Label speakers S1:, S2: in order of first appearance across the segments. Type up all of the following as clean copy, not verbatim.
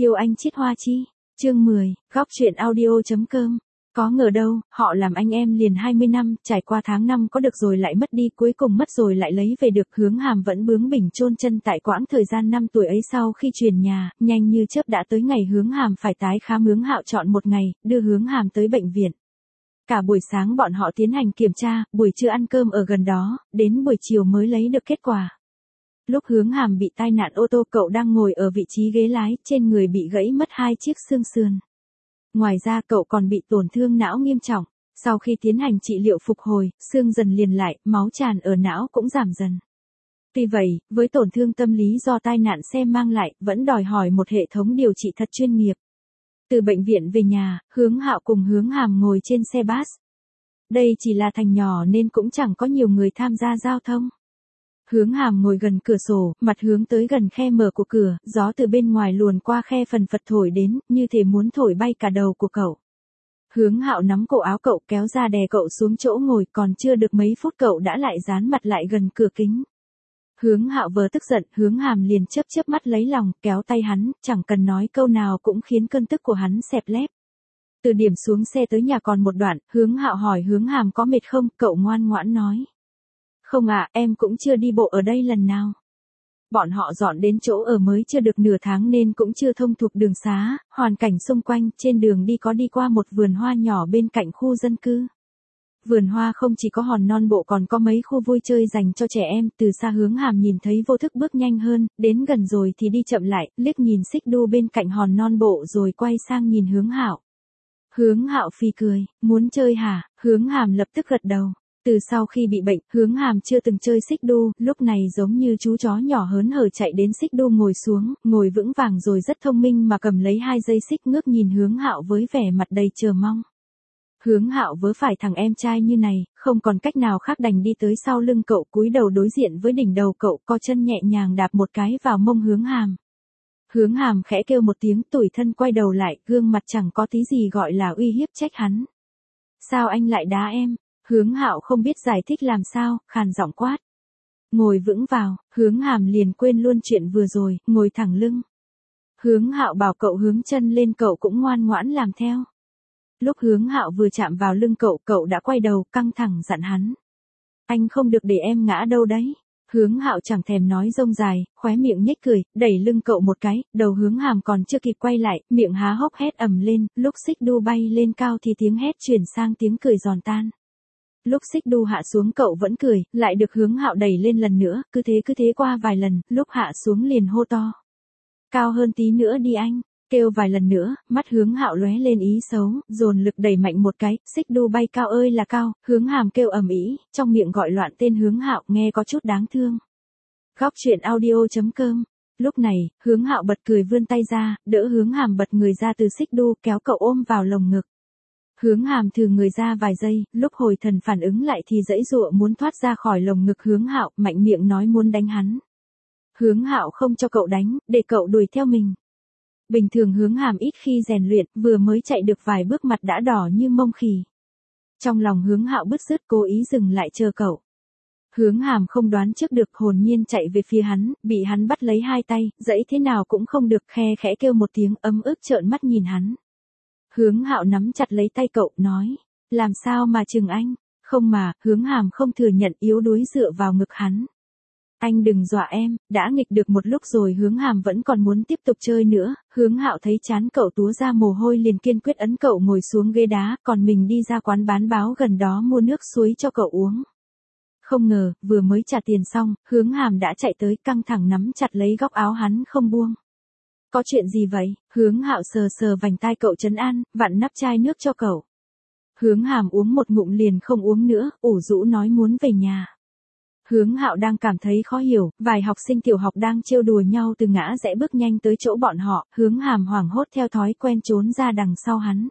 S1: Kiều Anh Chiết Hoa Chi, chương 10, góc truyện audio.com. Có ngờ đâu, họ làm anh em liền 20 năm, trải qua tháng năm có được rồi lại mất đi, cuối cùng mất rồi lại lấy về được. Hướng Hàm vẫn bướng bỉnh chôn chân tại quãng thời gian 5 tuổi ấy. Sau khi chuyển nhà, nhanh như chớp đã tới ngày Hướng Hàm phải tái khám. Hướng Hạo chọn một ngày, đưa Hướng Hàm tới bệnh viện. Cả buổi sáng bọn họ tiến hành kiểm tra, buổi trưa ăn cơm ở gần đó, đến buổi chiều mới lấy được kết quả. Lúc Hướng Hàm bị tai nạn ô tô, cậu đang ngồi ở vị trí ghế lái, trên người bị gãy mất 2 chiếc xương sườn. Ngoài ra cậu còn bị tổn thương não nghiêm trọng. Sau khi tiến hành trị liệu phục hồi, xương dần liền lại, máu tràn ở não cũng giảm dần. Tuy vậy, với tổn thương tâm lý do tai nạn xe mang lại, vẫn đòi hỏi một hệ thống điều trị thật chuyên nghiệp. Từ bệnh viện về nhà, Hướng Hạo cùng Hướng Hàm ngồi trên xe bus. Đây chỉ là thành nhỏ nên cũng chẳng có nhiều người tham gia giao thông. Hướng Hàm ngồi gần cửa sổ, mặt hướng tới gần khe mở của cửa, gió từ bên ngoài luồn qua khe phần phật thổi đến, như thể muốn thổi bay cả đầu của cậu. Hướng Hạo nắm cổ áo cậu kéo ra đè cậu xuống chỗ ngồi, còn chưa được mấy phút cậu đã lại dán mặt lại gần cửa kính. Hướng Hạo vừa tức giận, Hướng Hàm liền chớp mắt lấy lòng, kéo tay hắn, chẳng cần nói câu nào cũng khiến cơn tức của hắn xẹp lép. Từ điểm xuống xe tới nhà còn một đoạn, Hướng Hạo hỏi Hướng Hàm có mệt không, cậu ngoan ngoãn nói. Không ạ, em cũng chưa đi bộ ở đây lần nào. Bọn họ dọn đến chỗ ở mới chưa được nửa tháng nên cũng chưa thông thuộc đường xá, hoàn cảnh xung quanh, trên đường đi có đi qua một vườn hoa nhỏ bên cạnh khu dân cư. Vườn hoa không chỉ có hòn non bộ còn có mấy khu vui chơi dành cho trẻ em. Từ xa Hướng Hàm nhìn thấy vô thức bước nhanh hơn, đến gần rồi thì đi chậm lại, liếc nhìn xích đu bên cạnh hòn non bộ rồi quay sang nhìn Hướng Hạo. Hướng Hạo phì cười, muốn chơi hả? Hướng Hàm lập tức gật đầu. Từ sau khi bị bệnh, Hướng Hàm chưa từng chơi xích đu, lúc này giống như chú chó nhỏ hớn hở chạy đến xích đu ngồi xuống, ngồi vững vàng rồi rất thông minh mà cầm lấy 2 dây xích, ngước nhìn Hướng Hạo với vẻ mặt đầy chờ mong. Hướng Hạo vớ phải thằng em trai như này, không còn cách nào khác đành đi tới sau lưng cậu, cúi đầu đối diện với đỉnh đầu cậu, co chân nhẹ nhàng đạp một cái vào mông Hướng Hàm. Hướng Hàm khẽ kêu một tiếng, tủi thân quay đầu lại, gương mặt chẳng có tí gì gọi là uy hiếp trách hắn. Sao anh lại đá em? Hướng Hạo không biết giải thích làm sao, khàn giọng quát. Ngồi vững vào. Hướng Hàm liền quên luôn chuyện vừa rồi, ngồi thẳng lưng. Hướng Hạo bảo cậu hướng chân lên, cậu cũng ngoan ngoãn làm theo. Lúc Hướng Hạo vừa chạm vào lưng cậu, cậu đã quay đầu, căng thẳng dặn hắn. Anh không được để em ngã đâu đấy. Hướng Hạo chẳng thèm nói rông dài, khóe miệng nhếch cười, đẩy lưng cậu một cái, đầu Hướng Hàm còn chưa kịp quay lại, miệng há hốc hét ầm lên, lúc xích đu bay lên cao thì tiếng hét chuyển sang tiếng cười giòn tan. Lúc xích đu hạ xuống cậu vẫn cười, lại được Hướng Hạo đẩy lên lần nữa, cứ thế qua vài lần, lúc hạ xuống liền hô to. Cao hơn tí nữa đi anh, kêu vài lần nữa, mắt Hướng Hạo lóe lên ý xấu, dồn lực đẩy mạnh một cái, xích đu bay cao ơi là cao, Hướng Hàm kêu ầm ĩ, trong miệng gọi loạn tên Hướng Hạo, nghe có chút đáng thương. Góc truyện audio.com. Lúc này, Hướng Hạo bật cười vươn tay ra, đỡ Hướng Hàm bật người ra từ xích đu, kéo cậu ôm vào lồng ngực. Hướng Hàm thừ người ra vài giây, lúc hồi thần phản ứng lại thì giãy giụa muốn thoát ra khỏi lồng ngực Hướng Hạo, mạnh miệng nói muốn đánh hắn. Hướng Hạo không cho cậu đánh, để cậu đuổi theo mình. Bình thường Hướng Hàm ít khi rèn luyện, vừa mới chạy được vài bước mặt đã đỏ như mông khỉ. Trong lòng Hướng Hạo bứt rứt, cố ý dừng lại chờ cậu. Hướng Hàm không đoán trước được, hồn nhiên chạy về phía hắn, bị hắn bắt lấy 2 tay, giãy thế nào cũng không được, khe khẽ kêu một tiếng, ấm ức trợn mắt nhìn hắn. Hướng Hạo nắm chặt lấy tay cậu, nói, làm sao mà chừng anh? Không mà, Hướng Hàm không thừa nhận, yếu đuối dựa vào ngực hắn. Anh đừng dọa em, đã nghịch được một lúc rồi. Hướng Hàm vẫn còn muốn tiếp tục chơi nữa. Hướng Hạo thấy chán cậu túa ra mồ hôi liền kiên quyết ấn cậu ngồi xuống ghế đá, còn mình đi ra quán bán báo gần đó mua nước suối cho cậu uống. Không ngờ, vừa mới trả tiền xong, Hướng Hàm đã chạy tới, căng thẳng nắm chặt lấy góc áo hắn không buông. Có chuyện gì vậy? Hướng Hạo sờ vành tai cậu trấn an, vặn nắp chai nước cho cậu. Hướng Hàm uống một ngụm liền không uống nữa, ủ rũ nói muốn về nhà. Hướng Hạo đang cảm thấy khó hiểu, vài học sinh tiểu học đang trêu đùa nhau từ ngã rẽ bước nhanh tới chỗ bọn họ, Hướng Hàm hoảng hốt theo thói quen trốn ra đằng sau hắn.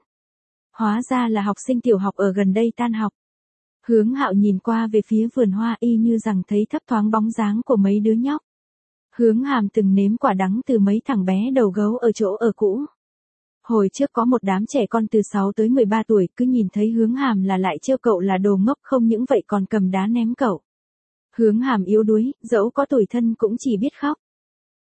S1: Hóa ra là học sinh tiểu học ở gần đây tan học. Hướng Hạo nhìn qua về phía vườn hoa, y như rằng thấy thấp thoáng bóng dáng của mấy đứa nhóc. Hướng Hàm từng nếm quả đắng từ mấy thằng bé đầu gấu ở chỗ ở cũ. Hồi trước có một đám trẻ con từ 6 tới 13 tuổi, cứ nhìn thấy Hướng Hàm là lại trêu cậu là đồ ngốc, không những vậy còn cầm đá ném cậu. Hướng Hàm yếu đuối, dẫu có tủi thân cũng chỉ biết khóc.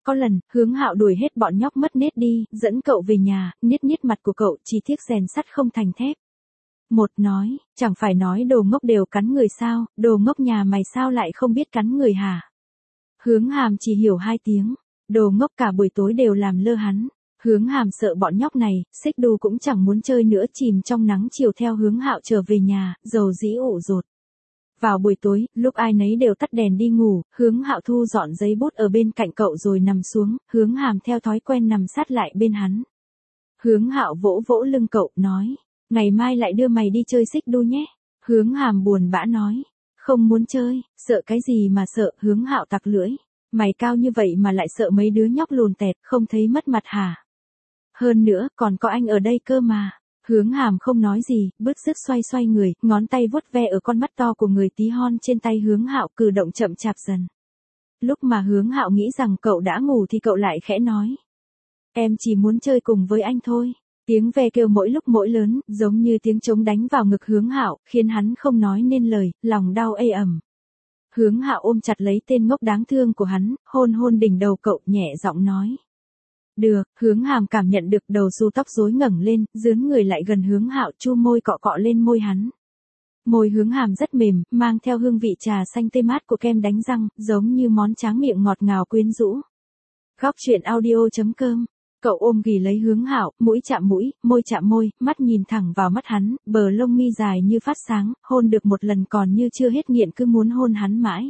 S1: Có lần, Hướng Hạo đuổi hết bọn nhóc mất nết đi, dẫn cậu về nhà, niết niết mặt của cậu, chỉ tiếc rèn sắt không thành thép. Một nói, chẳng phải nói đồ ngốc đều cắn người sao, đồ ngốc nhà mày sao lại không biết cắn người hả? Hướng Hàm chỉ hiểu 2 tiếng, đồ ngốc cả buổi tối đều làm lơ hắn. Hướng Hàm sợ bọn nhóc này, Xích Đu cũng chẳng muốn chơi nữa, chìm trong nắng chiều theo Hướng Hạo trở về nhà, dầu dĩ ủ rột. Vào buổi tối, lúc ai nấy đều tắt đèn đi ngủ, Hướng Hạo thu dọn giấy bút ở bên cạnh cậu rồi nằm xuống, Hướng Hàm theo thói quen nằm sát lại bên hắn. Hướng Hạo vỗ vỗ lưng cậu, nói, ngày mai lại đưa mày đi chơi Xích Đu nhé. Hướng Hàm buồn bã nói, không muốn chơi, sợ cái gì mà sợ, Hướng Hạo tặc lưỡi, mày cao như vậy mà lại sợ mấy đứa nhóc lùn tẹt, không thấy mất mặt hả? Hơn nữa, còn có anh ở đây cơ mà. Hướng Hàm không nói gì, bứt rứt xoay xoay người, ngón tay vuốt ve ở con mắt to của người tí hon trên tay Hướng Hạo, cử động chậm chạp dần. Lúc mà Hướng Hạo nghĩ rằng cậu đã ngủ thì cậu lại khẽ nói, em chỉ muốn chơi cùng với anh thôi. Tiếng ve kêu mỗi lúc mỗi lớn, giống như tiếng trống đánh vào ngực Hướng Hạo, khiến hắn không nói nên lời, lòng đau ê ẩm. Hướng Hạo ôm chặt lấy tên ngốc đáng thương của hắn, hôn hôn đỉnh đầu cậu, nhẹ giọng nói. Được, Hướng Hàm cảm nhận được đầu xu tóc rối ngẩng lên, dướn người lại gần Hướng Hạo, chu môi cọ cọ lên môi hắn. Môi Hướng Hàm rất mềm, mang theo hương vị trà xanh tê mát của kem đánh răng, giống như món tráng miệng ngọt ngào quyến rũ. Góc truyện audio.com. Cậu ôm ghì lấy Hướng Hạo, mũi chạm mũi, môi chạm môi, mắt nhìn thẳng vào mắt hắn, bờ lông mi dài như phát sáng, hôn được một lần còn như chưa hết nghiện, cứ muốn hôn hắn mãi.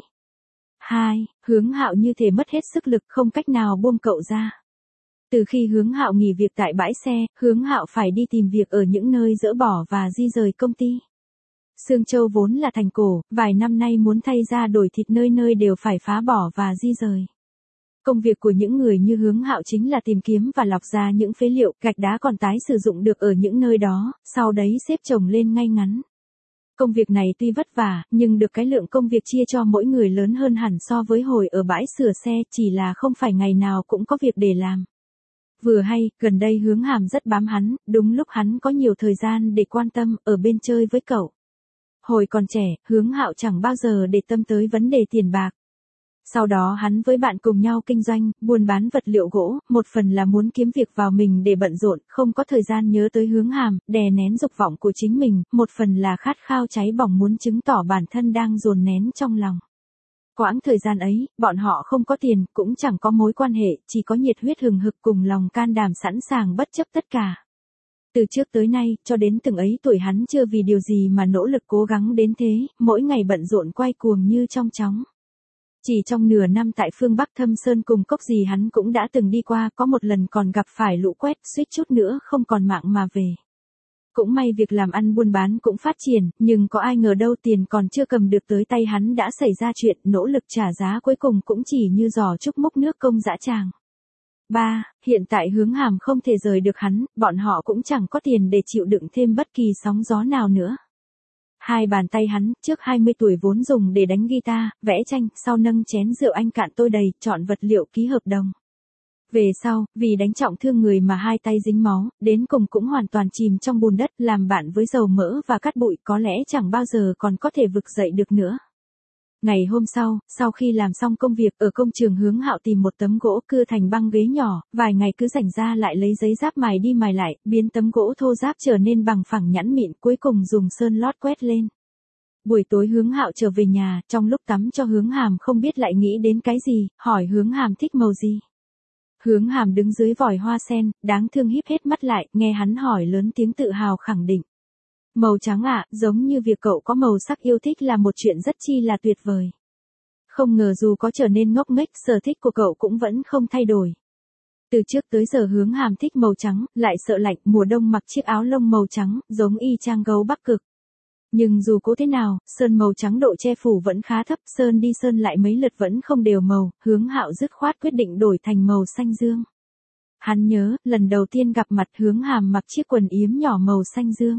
S1: 2. Hướng Hạo như thể mất hết sức lực, không cách nào buông cậu ra. Từ khi Hướng Hạo nghỉ việc tại bãi xe, Hướng Hạo phải đi tìm việc ở những nơi dỡ bỏ và di rời công ty. Sương Châu vốn là thành cổ, vài năm nay muốn thay ra đổi thịt nơi nơi đều phải phá bỏ và di rời. Công việc của những người như Hướng Hạo chính là tìm kiếm và lọc ra những phế liệu, gạch đá còn tái sử dụng được ở những nơi đó, sau đấy xếp chồng lên ngay ngắn. Công việc này tuy vất vả, nhưng được cái lượng công việc chia cho mỗi người lớn hơn hẳn so với hồi ở bãi sửa xe, chỉ là không phải ngày nào cũng có việc để làm. Vừa hay, gần đây Hướng Hàm rất bám hắn, đúng lúc hắn có nhiều thời gian để quan tâm, ở bên chơi với cậu. Hồi còn trẻ, Hướng Hạo chẳng bao giờ để tâm tới vấn đề tiền bạc. Sau đó hắn với bạn cùng nhau kinh doanh, buôn bán vật liệu gỗ, một phần là muốn kiếm việc vào mình để bận rộn, không có thời gian nhớ tới Hướng Hàm, đè nén dục vọng của chính mình, một phần là khát khao cháy bỏng muốn chứng tỏ bản thân đang dồn nén trong lòng. Quãng thời gian ấy, bọn họ không có tiền, cũng chẳng có mối quan hệ, chỉ có nhiệt huyết hừng hực cùng lòng can đảm sẵn sàng bất chấp tất cả. Từ trước tới nay, cho đến từng ấy tuổi hắn chưa vì điều gì mà nỗ lực cố gắng đến thế, mỗi ngày bận rộn quay cuồng như trong chóng. Chỉ trong nửa năm tại phương Bắc Thâm Sơn cùng Cốc Gì hắn cũng đã từng đi qua, có một lần còn gặp phải lũ quét, suýt chút nữa không còn mạng mà về. Cũng may việc làm ăn buôn bán cũng phát triển, nhưng có ai ngờ đâu tiền còn chưa cầm được tới tay hắn đã xảy ra chuyện, nỗ lực trả giá cuối cùng cũng chỉ như giò trúc múc nước công dã tràng. 3. Hiện tại Hướng Hàm không thể rời được hắn, bọn họ cũng chẳng có tiền để chịu đựng thêm bất kỳ sóng gió nào nữa. Hai bàn tay hắn, trước 20 tuổi vốn dùng để đánh guitar, vẽ tranh, sau nâng chén rượu anh cạn tôi đầy, chọn vật liệu ký hợp đồng. Về sau, vì đánh trọng thương người mà hai tay dính máu, đến cùng cũng hoàn toàn chìm trong bùn đất, làm bạn với dầu mỡ và cát bụi, có lẽ chẳng bao giờ còn có thể vực dậy được nữa. Ngày hôm sau khi làm xong công việc ở công trường, Hướng Hạo tìm một tấm gỗ cưa thành băng ghế nhỏ, vài ngày cứ rảnh ra lại lấy giấy giáp mài đi mài lại, biến tấm gỗ thô ráp trở nên bằng phẳng nhẵn mịn, cuối cùng dùng sơn lót quét lên. Buổi tối Hướng Hạo trở về nhà, trong lúc tắm cho Hướng Hàm không biết lại nghĩ đến cái gì, hỏi Hướng Hàm thích màu gì. Hướng Hàm đứng dưới vòi hoa sen, đáng thương híp hết mắt lại, nghe hắn hỏi lớn tiếng tự hào khẳng định. Màu trắng ạ, giống như việc cậu có màu sắc yêu thích là một chuyện rất chi là tuyệt vời. Không ngờ dù có trở nên ngốc nghếch, sở thích của cậu cũng vẫn không thay đổi. Từ trước tới giờ Hướng Hàm thích màu trắng, lại sợ lạnh, mùa đông mặc chiếc áo lông màu trắng, giống y chang gấu Bắc Cực. Nhưng dù cố thế nào, sơn màu trắng độ che phủ vẫn khá thấp, sơn đi sơn lại mấy lượt vẫn không đều màu, Hướng Hạo dứt khoát quyết định đổi thành màu xanh dương. Hắn nhớ, lần đầu tiên gặp mặt Hướng Hàm mặc chiếc quần yếm nhỏ màu xanh dương.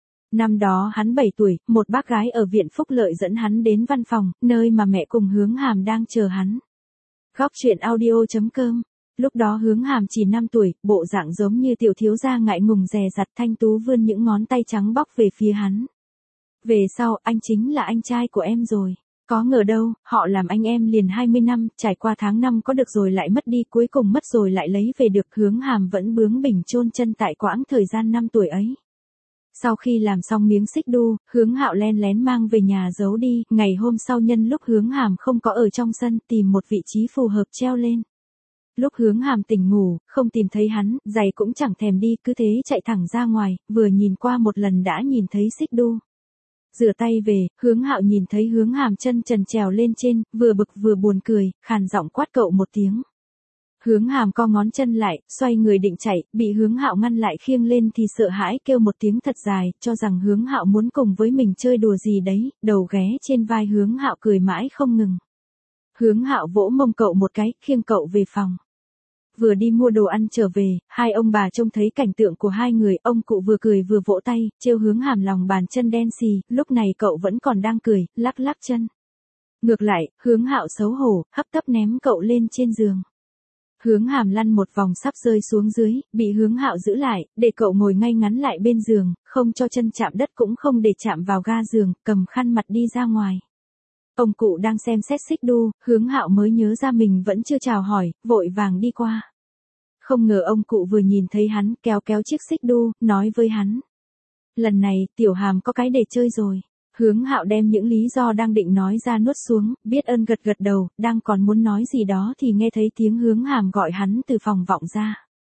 S1: Năm đó hắn 7 tuổi, một bác gái ở viện Phúc Lợi dẫn hắn đến văn phòng, nơi mà mẹ cùng Hướng Hàm đang chờ hắn. Góc truyện audio.com. Lúc đó Hướng Hàm chỉ 5 tuổi, bộ dạng giống như tiểu thiếu gia ngại ngùng dè dặt, thanh tú vươn những ngón tay trắng bóc về phía hắn. Về sau, anh chính là anh trai của em rồi. Có ngờ đâu, họ làm anh em liền 20 năm, trải qua tháng năm có được rồi lại mất đi, cuối cùng mất rồi lại lấy về được. Hướng Hàm vẫn bướng bỉnh chôn chân tại quãng thời gian 5 tuổi ấy. Sau khi làm xong miếng xích đu, Hướng Hạo len lén mang về nhà giấu đi. Ngày hôm sau nhân lúc Hướng Hàm không có ở trong sân, tìm một vị trí phù hợp treo lên. Lúc Hướng Hàm tỉnh ngủ, không tìm thấy hắn, giày cũng chẳng thèm đi, cứ thế chạy thẳng ra ngoài, vừa nhìn qua một lần đã nhìn thấy xích đu. Rửa tay về, Hướng Hạo nhìn thấy Hướng Hàm chân trần trèo lên trên, vừa bực vừa buồn cười, khàn giọng quát cậu một tiếng. Hướng Hàm co ngón chân lại, xoay người định chạy, bị Hướng Hạo ngăn lại, khiêng lên thì sợ hãi kêu một tiếng thật dài, cho rằng Hướng Hạo muốn cùng với mình chơi đùa gì đấy, đầu ghé trên vai Hướng Hạo cười mãi không ngừng. Hướng Hạo vỗ mông cậu một cái, khiêng cậu về phòng. Vừa đi mua đồ ăn trở về, hai ông bà trông thấy cảnh tượng của hai người, ông cụ vừa cười vừa vỗ tay, trêu Hướng Hàm lòng bàn chân đen xì, lúc này cậu vẫn còn đang cười, lắc lắc chân. Ngược lại, Hướng Hạo xấu hổ, hấp tấp ném cậu lên trên giường. Hướng Hàm lăn một vòng sắp rơi xuống dưới, bị Hướng Hạo giữ lại, để cậu ngồi ngay ngắn lại bên giường, không cho chân chạm đất cũng không để chạm vào ga giường, cầm khăn mặt đi ra ngoài. Ông cụ đang xem xét xích đu, Hướng Hạo mới nhớ ra mình vẫn chưa chào hỏi, vội vàng đi qua. Không ngờ ông cụ vừa nhìn thấy hắn, kéo kéo chiếc xích đu, nói với hắn. Lần này, Tiểu Hàm có cái để chơi rồi. Hướng Hạo đem những lý do đang định nói ra nuốt xuống, biết ơn gật gật đầu, đang còn muốn nói gì đó thì nghe thấy tiếng Hướng Hàm gọi hắn từ phòng vọng ra.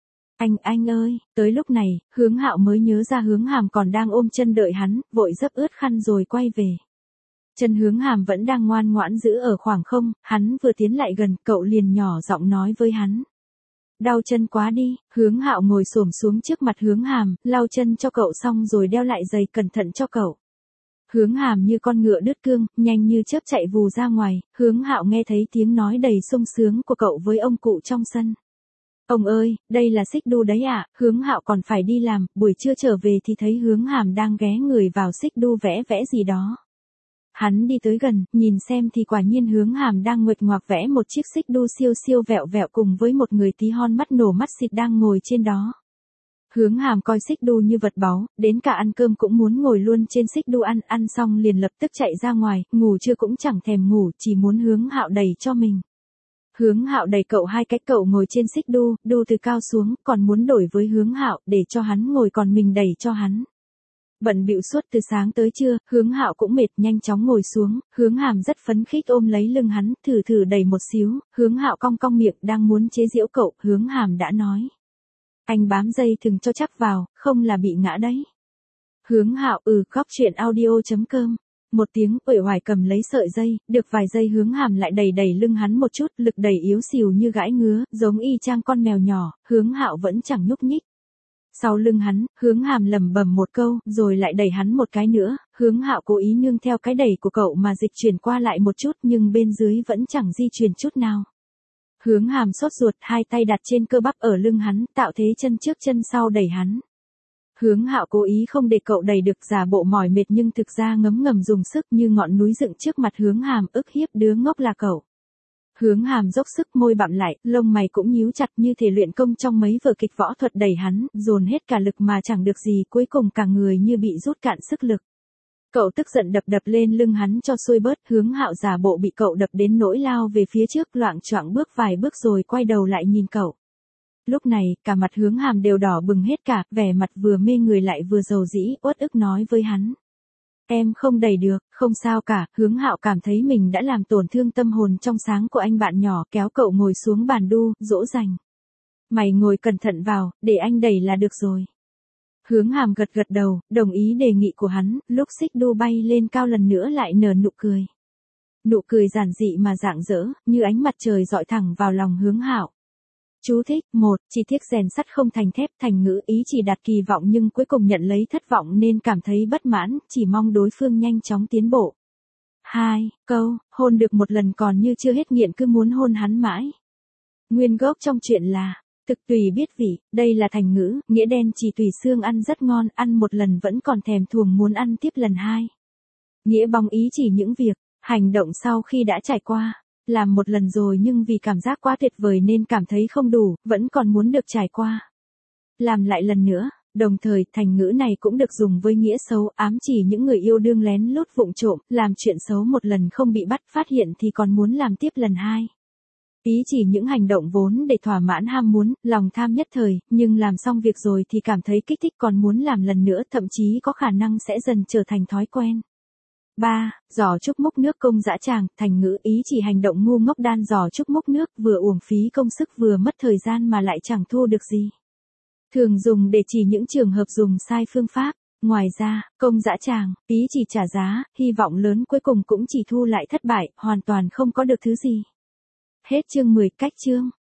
S1: Anh ơi, tới lúc này, Hướng Hạo mới nhớ ra Hướng Hàm còn đang ôm chân đợi hắn, vội dấp ướt khăn rồi quay về. Chân Hướng Hàm vẫn đang ngoan ngoãn giữ ở khoảng không, hắn vừa tiến lại gần, cậu liền nhỏ giọng nói với hắn. Đau chân quá đi. Hướng Hạo ngồi xổm xuống trước mặt Hướng Hàm, lau chân cho cậu xong rồi đeo lại giày cẩn thận cho cậu. Hướng Hàm như con ngựa đứt cương, nhanh như chớp chạy vù ra ngoài. Hướng Hạo nghe thấy tiếng nói đầy sung sướng của cậu với ông cụ trong sân. Ông ơi, đây là xích đu đấy ạ. Hướng Hạo còn phải đi làm, buổi trưa trở về thì thấy Hướng Hàm đang ghé người vào xích đu vẽ vẽ gì đó. Hắn đi tới gần, nhìn xem thì quả nhiên Hướng Hàm đang nguệch ngoạc vẽ một chiếc xích đu siêu siêu vẹo vẹo cùng với một người tí hon mắt nổ mắt xịt đang ngồi trên đó. Hướng Hàm coi xích đu như vật báu, đến cả ăn cơm cũng muốn ngồi luôn trên xích đu ăn xong liền lập tức chạy ra ngoài, ngủ trưa cũng chẳng thèm ngủ, chỉ muốn Hướng Hạo đẩy cho mình. Hướng Hạo đẩy cậu hai cái, cậu ngồi trên xích đu từ cao xuống, còn muốn đổi với Hướng Hạo để cho hắn ngồi còn mình đẩy cho hắn. Bận bịu suốt từ sáng tới trưa, Hướng Hạo cũng mệt, nhanh chóng ngồi xuống, Hướng Hàm rất phấn khích ôm lấy lưng hắn, thử đẩy một xíu, Hướng Hạo cong cong miệng đang muốn chế giễu cậu, Hướng Hàm đã nói. Anh bám dây thừng cho chắc vào, không là bị ngã đấy. Hướng Hạo góc truyện audio.com. Một tiếng uể oải cầm lấy sợi dây, được vài giây Hướng Hàm lại đẩy lưng hắn một chút, lực đẩy yếu xìu như gãi ngứa, giống y chang con mèo nhỏ, Hướng Hạo vẫn chẳng nhúc nhích. Sau lưng hắn, Hướng Hàm lẩm bẩm một câu, rồi lại đẩy hắn một cái nữa, Hướng Hạo cố ý nương theo cái đẩy của cậu mà dịch chuyển qua lại một chút nhưng bên dưới vẫn chẳng di chuyển chút nào. Hướng Hàm sốt ruột, hai tay đặt trên cơ bắp ở lưng hắn, tạo thế chân trước chân sau đẩy hắn. Hướng Hạo cố ý không để cậu đẩy được, giả bộ mỏi mệt nhưng thực ra ngấm ngầm dùng sức như ngọn núi dựng trước mặt Hướng Hàm, ức hiếp đứa ngốc là cậu. Hướng Hàm dốc sức, môi bặm lại, lông mày cũng nhíu chặt như thể luyện công trong mấy vở kịch võ thuật, đẩy hắn, dồn hết cả lực mà chẳng được gì, cuối cùng cả người như bị rút cạn sức lực. Cậu tức giận đập lên lưng hắn cho xuôi bớt, Hướng Hạo giả bộ bị cậu đập đến nỗi lao về phía trước, loạng choạng bước vài bước rồi quay đầu lại nhìn cậu. Lúc này, cả mặt Hướng Hàm đều đỏ bừng hết cả, vẻ mặt vừa mê người lại vừa dầu dĩ, uất ức nói với hắn. Em không đẩy được, không sao cả. Hướng Hạo cảm thấy mình đã làm tổn thương tâm hồn trong sáng của anh bạn nhỏ, kéo cậu ngồi xuống bàn đu, dỗ dành. Mày ngồi cẩn thận vào, để anh đẩy là được rồi. Hướng Hàm gật đầu, đồng ý đề nghị của hắn, lúc xích đu bay lên cao lần nữa lại nở nụ cười. Nụ cười giản dị mà rạng rỡ, như ánh mặt trời dọi thẳng vào lòng Hướng Hạo. Chú thích, 1, chỉ tiếc rèn sắt không thành thép, thành ngữ ý chỉ đặt kỳ vọng nhưng cuối cùng nhận lấy thất vọng nên cảm thấy bất mãn, chỉ mong đối phương nhanh chóng tiến bộ. 2, câu, hôn được một lần còn như chưa hết nghiện cứ muốn hôn hắn mãi. Nguyên gốc trong chuyện là, thực tùy biết vị, đây là thành ngữ, nghĩa đen chỉ tùy xương ăn rất ngon, ăn một lần vẫn còn thèm thuồng muốn ăn tiếp lần 2. Nghĩa bóng ý chỉ những việc, hành động sau khi đã trải qua. Làm một lần rồi nhưng vì cảm giác quá tuyệt vời nên cảm thấy không đủ, vẫn còn muốn được trải qua. Làm lại lần nữa, Đồng thời, thành ngữ này cũng được dùng với nghĩa xấu, ám chỉ những người yêu đương lén lút vụng trộm, làm chuyện xấu một lần không bị bắt phát hiện thì còn muốn làm tiếp lần hai. Ý chỉ những hành động vốn để thỏa mãn ham muốn, lòng tham nhất thời, nhưng làm xong việc rồi thì cảm thấy kích thích còn muốn làm lần nữa, thậm chí có khả năng sẽ dần trở thành thói quen. 3. Giỏ trúc múc nước công dã tràng, thành ngữ ý chỉ hành động ngu ngốc đan giỏ trúc múc nước, vừa uổng phí công sức vừa mất thời gian mà lại chẳng thu được gì. Thường dùng để chỉ những trường hợp dùng sai phương pháp. Ngoài ra, công dã tràng, ý chỉ trả giá, hy vọng lớn cuối cùng cũng chỉ thu lại thất bại, hoàn toàn không có được thứ gì. Hết chương 10, cách chương.